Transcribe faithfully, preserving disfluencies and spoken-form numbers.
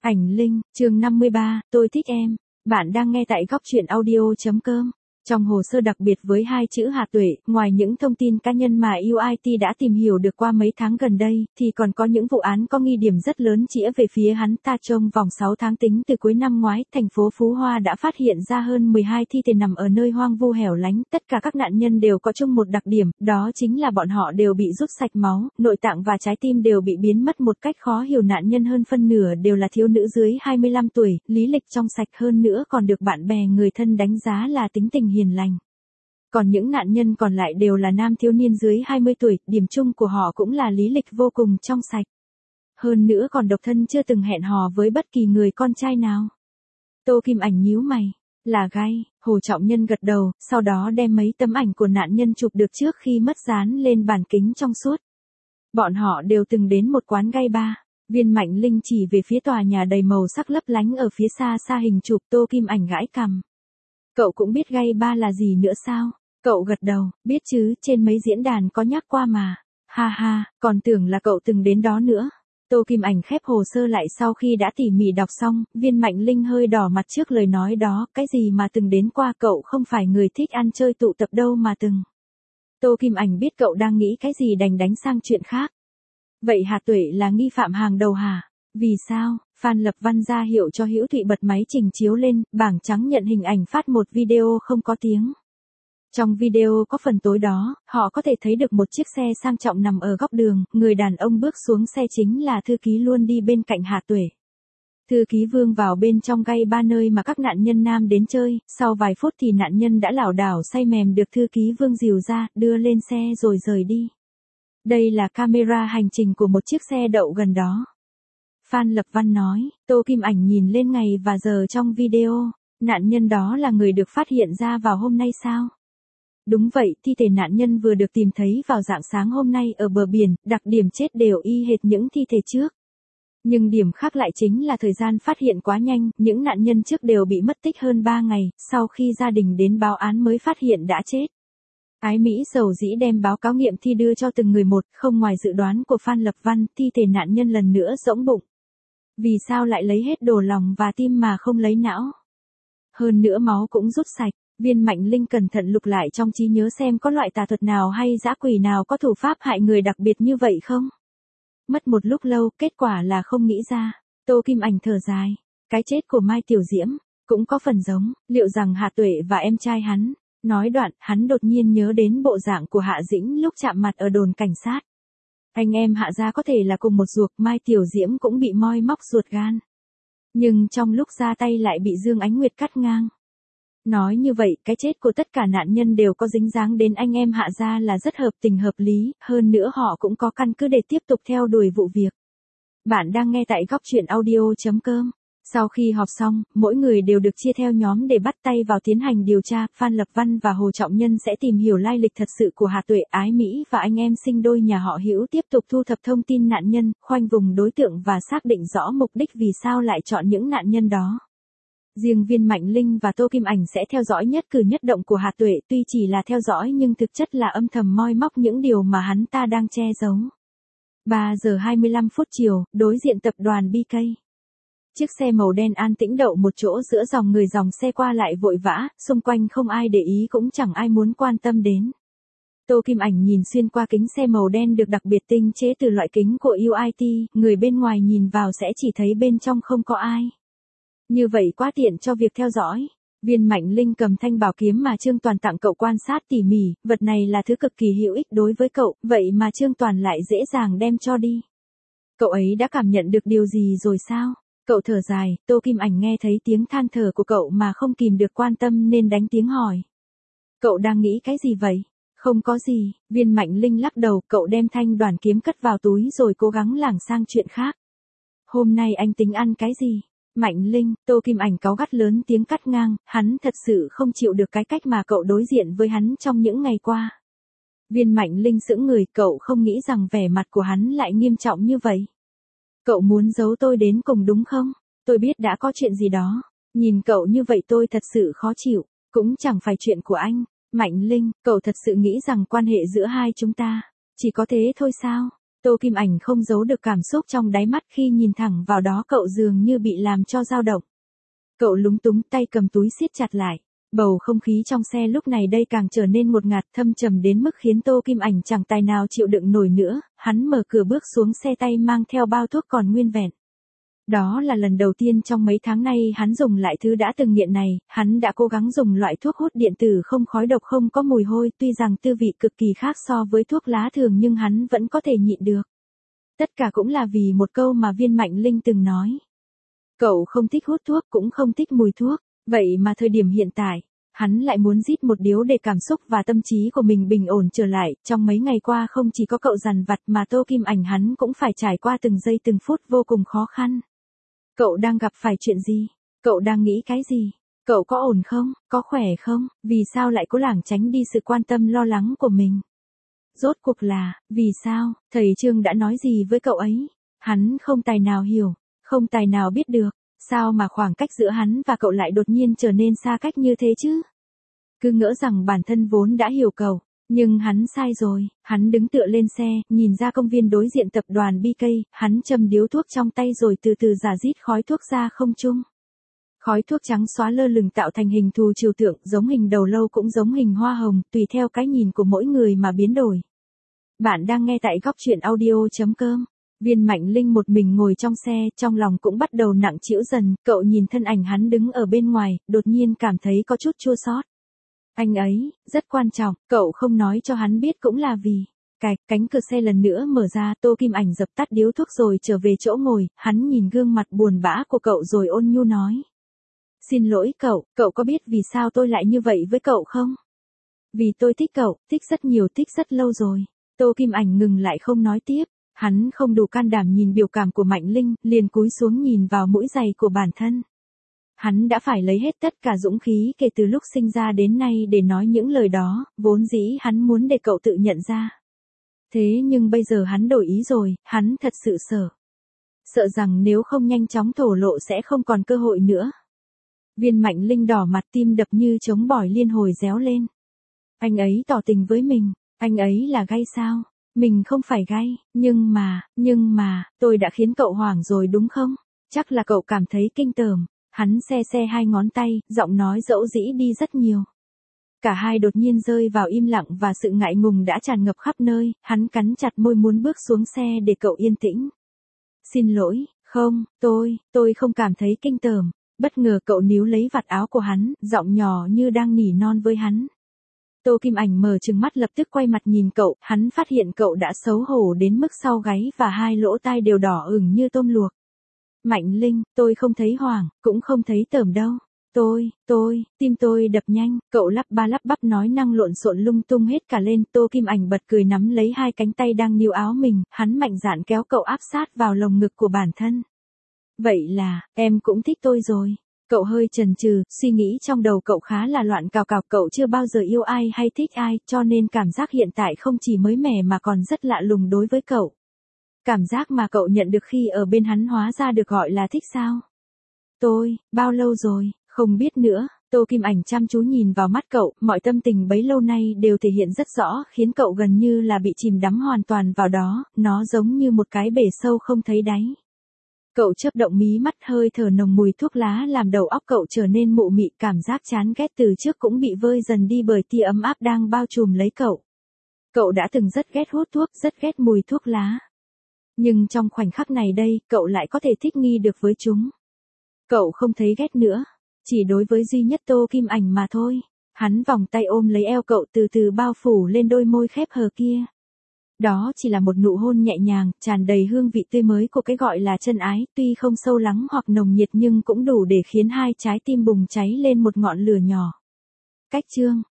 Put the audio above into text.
Ảnh Linh, chương năm mươi ba, tôi thích em. Bạn đang nghe tại góc truyện audio.com. Trong hồ sơ đặc biệt với hai chữ Hà Tuệ, ngoài những thông tin cá nhân mà u i tê đã tìm hiểu được qua mấy tháng gần đây, thì còn có những vụ án có nghi điểm rất lớn chĩa về phía hắn ta. Trong vòng sáu tháng tính từ cuối năm ngoái, thành phố Phú Hoa đã phát hiện ra hơn mười hai thi thể nằm ở nơi hoang vu hẻo lánh. Tất cả các nạn nhân đều có chung một đặc điểm, đó chính là bọn họ đều bị rút sạch máu, nội tạng và trái tim đều bị biến mất một cách khó hiểu. Nạn nhân hơn phân nửa đều là thiếu nữ dưới hai mươi lăm tuổi, lý lịch trong sạch, hơn nữa còn được bạn bè người thân đánh giá là tính tình hiền lành. Còn những nạn nhân còn lại đều là nam thiếu niên dưới hai mươi tuổi, điểm chung của họ cũng là lý lịch vô cùng trong sạch. Hơn nữa còn độc thân, chưa từng hẹn hò với bất kỳ người con trai nào. Tô Kim Ảnh nhíu mày, là gay. Hồ Trọng Nhân gật đầu, sau đó đem mấy tấm ảnh của nạn nhân chụp được trước khi mất dán lên bàn kính trong suốt. Bọn họ đều từng đến một quán gay bar. Viên Mạnh Linh chỉ về phía tòa nhà đầy màu sắc lấp lánh ở phía xa xa hình chụp. Tô Kim Ảnh gãi cằm. Cậu cũng biết gay bar là gì nữa sao? Cậu gật đầu, biết chứ, trên mấy diễn đàn có nhắc qua mà. Ha ha, còn tưởng là cậu từng đến đó nữa. Tô Kim Ảnh khép hồ sơ lại sau khi đã tỉ mỉ đọc xong. Viên Mạnh Linh hơi đỏ mặt trước lời nói đó. Cái gì mà từng đến qua, cậu không phải người thích ăn chơi tụ tập đâu mà từng. Tô Kim Ảnh biết cậu đang nghĩ cái gì đành đánh sang chuyện khác. Vậy Hà Tuệ là nghi phạm hàng đầu hả? Vì sao? Phan Lập Văn ra hiệu cho Hữu Thụy bật máy trình chiếu lên, bảng trắng nhận hình ảnh phát một video không có tiếng. Trong video có phần tối đó, họ có thể thấy được một chiếc xe sang trọng nằm ở góc đường, người đàn ông bước xuống xe chính là thư ký luôn đi bên cạnh Hà Tuệ. Thư ký Vương vào bên trong gay ba nơi mà các nạn nhân nam đến chơi, sau vài phút thì nạn nhân đã lảo đảo say mềm được thư ký Vương dìu ra, đưa lên xe rồi rời đi. Đây là camera hành trình của một chiếc xe đậu gần đó. Phan Lập Văn nói. Tô Kim Ảnh nhìn lên ngày và giờ trong video. Nạn nhân đó là người được phát hiện ra vào hôm nay sao? Đúng vậy, thi thể nạn nhân vừa được tìm thấy vào rạng sáng hôm nay ở bờ biển, đặc điểm chết đều y hệt những thi thể trước. Nhưng điểm khác lại chính là thời gian phát hiện quá nhanh, những nạn nhân trước đều bị mất tích hơn ba ngày, sau khi gia đình đến báo án mới phát hiện đã chết. Ái Mỹ dầu dĩ đem báo cáo nghiệm thi đưa cho từng người một, không ngoài dự đoán của Phan Lập Văn, thi thể nạn nhân lần nữa rỗng bụng. Vì sao lại lấy hết đồ lòng và tim mà không lấy não? Hơn nữa máu cũng rút sạch. Viên Mạnh Linh cẩn thận lục lại trong trí nhớ xem có loại tà thuật nào hay dã quỷ nào có thủ pháp hại người đặc biệt như vậy không? Mất một lúc lâu, kết quả là không nghĩ ra. Tô Kim Ảnh thở dài. Cái chết của Mai Tiểu Diễm cũng có phần giống, liệu rằng Hạ Tuệ và em trai hắn? Nói đoạn, hắn đột nhiên nhớ đến bộ dạng của Hạ Dĩnh lúc chạm mặt ở đồn cảnh sát. Anh em Hạ gia có thể là cùng một ruột, Mai Tiểu Diễm cũng bị moi móc ruột gan. Nhưng trong lúc ra tay lại bị Dương Ánh Nguyệt cắt ngang. Nói như vậy, cái chết của tất cả nạn nhân đều có dính dáng đến anh em Hạ gia là rất hợp tình hợp lý, hơn nữa họ cũng có căn cứ để tiếp tục theo đuổi vụ việc. Bạn đang nghe tại góc truyện audio.com. Sau khi họp xong, mỗi người đều được chia theo nhóm để bắt tay vào tiến hành điều tra. Phan Lập Văn và Hồ Trọng Nhân sẽ tìm hiểu lai lịch thật sự của Hà Tuệ, Ái Mỹ và anh em sinh đôi nhà họ Hữu tiếp tục thu thập thông tin nạn nhân, khoanh vùng đối tượng và xác định rõ mục đích vì sao lại chọn những nạn nhân đó. Riêng Viên Mạnh Linh và Tô Kim Ảnh sẽ theo dõi nhất cử nhất động của Hà Tuệ, tuy chỉ là theo dõi nhưng thực chất là âm thầm moi móc những điều mà hắn ta đang che giấu. ba giờ hai mươi lăm phút chiều, đối diện tập đoàn bê ca. Chiếc xe màu đen an tĩnh đậu một chỗ giữa dòng người, dòng xe qua lại vội vã, xung quanh không ai để ý cũng chẳng ai muốn quan tâm đến. Tô Kim Ảnh nhìn xuyên qua kính xe màu đen được đặc biệt tinh chế từ loại kính của u i tê, người bên ngoài nhìn vào sẽ chỉ thấy bên trong không có ai. Như vậy quá tiện cho việc theo dõi. Viên Mạnh Linh cầm thanh bảo kiếm mà Trương Toàn tặng cậu quan sát tỉ mỉ, vật này là thứ cực kỳ hữu ích đối với cậu, vậy mà Trương Toàn lại dễ dàng đem cho đi. Cậu ấy đã cảm nhận được điều gì rồi sao? Cậu thở dài. Tô Kim Ảnh nghe thấy tiếng than thở của cậu mà không kìm được quan tâm nên đánh tiếng hỏi. Cậu đang nghĩ cái gì vậy? Không có gì, Viên Mạnh Linh lắc đầu, cậu đem thanh đoàn kiếm cất vào túi rồi cố gắng lảng sang chuyện khác. Hôm nay anh tính ăn cái gì? Mạnh Linh, Tô Kim Ảnh cáu gắt lớn tiếng cắt ngang, hắn thật sự không chịu được cái cách mà cậu đối diện với hắn trong những ngày qua. Viên Mạnh Linh sững người, cậu không nghĩ rằng vẻ mặt của hắn lại nghiêm trọng như vậy. Cậu muốn giấu tôi đến cùng đúng không? Tôi biết đã có chuyện gì đó. Nhìn cậu như vậy tôi thật sự khó chịu, cũng chẳng phải chuyện của anh. Mạnh Linh, cậu thật sự nghĩ rằng quan hệ giữa hai chúng ta chỉ có thế thôi sao? Tô Kim Ảnh không giấu được cảm xúc trong đáy mắt khi nhìn thẳng vào đó, cậu dường như bị làm cho dao động. Cậu lúng túng, tay cầm túi siết chặt lại. Bầu không khí trong xe lúc này đây càng trở nên ngột ngạt, thâm trầm đến mức khiến Tô Kim Ảnh chẳng tài nào chịu đựng nổi nữa. Hắn mở cửa bước xuống xe, tay mang theo bao thuốc còn nguyên vẹn. Đó là lần đầu tiên trong mấy tháng nay hắn dùng lại thứ đã từng nghiện này. Hắn đã cố gắng dùng loại thuốc hút điện tử không khói độc, không có mùi hôi, tuy rằng tư vị cực kỳ khác so với thuốc lá thường nhưng hắn vẫn có thể nhịn được. Tất cả cũng là vì một câu mà Viên Mạnh Linh từng nói. Cậu không thích hút thuốc, cũng không thích mùi thuốc, vậy mà thời điểm hiện tại, hắn lại muốn rít một điếu để cảm xúc và tâm trí của mình bình ổn trở lại. Trong mấy ngày qua không chỉ có cậu dằn vặt mà Tô Kim Ảnh hắn cũng phải trải qua từng giây từng phút vô cùng khó khăn. Cậu đang gặp phải chuyện gì? Cậu đang nghĩ cái gì? Cậu có ổn không? Có khỏe không? Vì sao lại cố lảng tránh đi sự quan tâm lo lắng của mình? Rốt cuộc là, vì sao? Thầy Trương đã nói gì với cậu ấy? Hắn không tài nào hiểu, không tài nào biết được. Sao mà khoảng cách giữa hắn và cậu lại đột nhiên trở nên xa cách như thế chứ? Cứ ngỡ rằng bản thân vốn đã hiểu cậu, nhưng hắn sai rồi. Hắn đứng tựa lên xe, nhìn ra công viên đối diện tập đoàn bê ca, hắn châm điếu thuốc trong tay rồi từ từ rả rít khói thuốc ra không trung. Khói thuốc trắng xóa lơ lửng tạo thành hình thù trừu tượng, giống hình đầu lâu cũng giống hình hoa hồng, tùy theo cái nhìn của mỗi người mà biến đổi. Bạn đang nghe tại góc truyện audio chấm com. Viên Mạnh Linh một mình ngồi trong xe, trong lòng cũng bắt đầu nặng trĩu dần. Cậu nhìn thân ảnh hắn đứng ở bên ngoài, đột nhiên cảm thấy có chút chua xót. Anh ấy, rất quan trọng, cậu không nói cho hắn biết cũng là vì. Cạch, cánh cửa xe lần nữa mở ra, Tô Kim Ảnh dập tắt điếu thuốc rồi trở về chỗ ngồi, hắn nhìn gương mặt buồn bã của cậu rồi ôn nhu nói. Xin lỗi cậu, cậu có biết vì sao tôi lại như vậy với cậu không? Vì tôi thích cậu, thích rất nhiều, thích rất lâu rồi. Tô Kim Ảnh ngừng lại không nói tiếp. Hắn không đủ can đảm nhìn biểu cảm của Mạnh Linh, liền cúi xuống nhìn vào mũi giày của bản thân. Hắn đã phải lấy hết tất cả dũng khí kể từ lúc sinh ra đến nay để nói những lời đó, vốn dĩ hắn muốn để cậu tự nhận ra. Thế nhưng bây giờ hắn đổi ý rồi, hắn thật sự sợ. Sợ rằng nếu không nhanh chóng thổ lộ sẽ không còn cơ hội nữa. Viên Mạnh Linh đỏ mặt, tim đập như trống bỏi liên hồi réo lên. Anh ấy tỏ tình với mình, anh ấy là gay sao? Mình không phải gay, nhưng mà, nhưng mà, tôi đã khiến cậu hoảng rồi đúng không? Chắc là cậu cảm thấy kinh tởm. Hắn xe xe hai ngón tay, giọng nói dẫu dĩ đi rất nhiều. Cả hai đột nhiên rơi vào im lặng và sự ngại ngùng đã tràn ngập khắp nơi, hắn cắn chặt môi muốn bước xuống xe để cậu yên tĩnh. Xin lỗi, không, tôi, tôi không cảm thấy kinh tởm. Bất ngờ cậu níu lấy vạt áo của hắn, giọng nhỏ như đang nỉ non với hắn. Tô Kim Ảnh mở trừng mắt lập tức quay mặt nhìn cậu, hắn phát hiện cậu đã xấu hổ đến mức sau gáy và hai lỗ tai đều đỏ ửng như tôm luộc. Mạnh Linh, tôi không thấy hoảng, cũng không thấy tởm đâu. Tôi, tôi, tim tôi đập nhanh, cậu lắp ba lắp bắp nói năng lộn xộn lung tung hết cả lên. Tô Kim Ảnh bật cười nắm lấy hai cánh tay đang níu áo mình, hắn mạnh dạn kéo cậu áp sát vào lồng ngực của bản thân. Vậy là, em cũng thích tôi rồi. Cậu hơi chần chừ, suy nghĩ trong đầu cậu khá là loạn cào cào, cậu chưa bao giờ yêu ai hay thích ai, cho nên cảm giác hiện tại không chỉ mới mẻ mà còn rất lạ lùng đối với cậu. Cảm giác mà cậu nhận được khi ở bên hắn hóa ra được gọi là thích sao? Tôi, bao lâu rồi, không biết nữa. Tô Kim Ảnh chăm chú nhìn vào mắt cậu, mọi tâm tình bấy lâu nay đều thể hiện rất rõ, khiến cậu gần như là bị chìm đắm hoàn toàn vào đó, nó giống như một cái bể sâu không thấy đáy. Cậu chớp động mí mắt, hơi thở nồng mùi thuốc lá làm đầu óc cậu trở nên mụ mị, cảm giác chán ghét từ trước cũng bị vơi dần đi bởi tia ấm áp đang bao trùm lấy cậu. Cậu đã từng rất ghét hút thuốc, rất ghét mùi thuốc lá. Nhưng trong khoảnh khắc này đây, cậu lại có thể thích nghi được với chúng. Cậu không thấy ghét nữa, chỉ đối với duy nhất Tô Kim Ảnh mà thôi. Hắn vòng tay ôm lấy eo cậu, từ từ bao phủ lên đôi môi khép hờ kia. Đó chỉ là một nụ hôn nhẹ nhàng, tràn đầy hương vị tươi mới của cái gọi là chân ái, tuy không sâu lắng hoặc nồng nhiệt nhưng cũng đủ để khiến hai trái tim bùng cháy lên một ngọn lửa nhỏ. Cách chương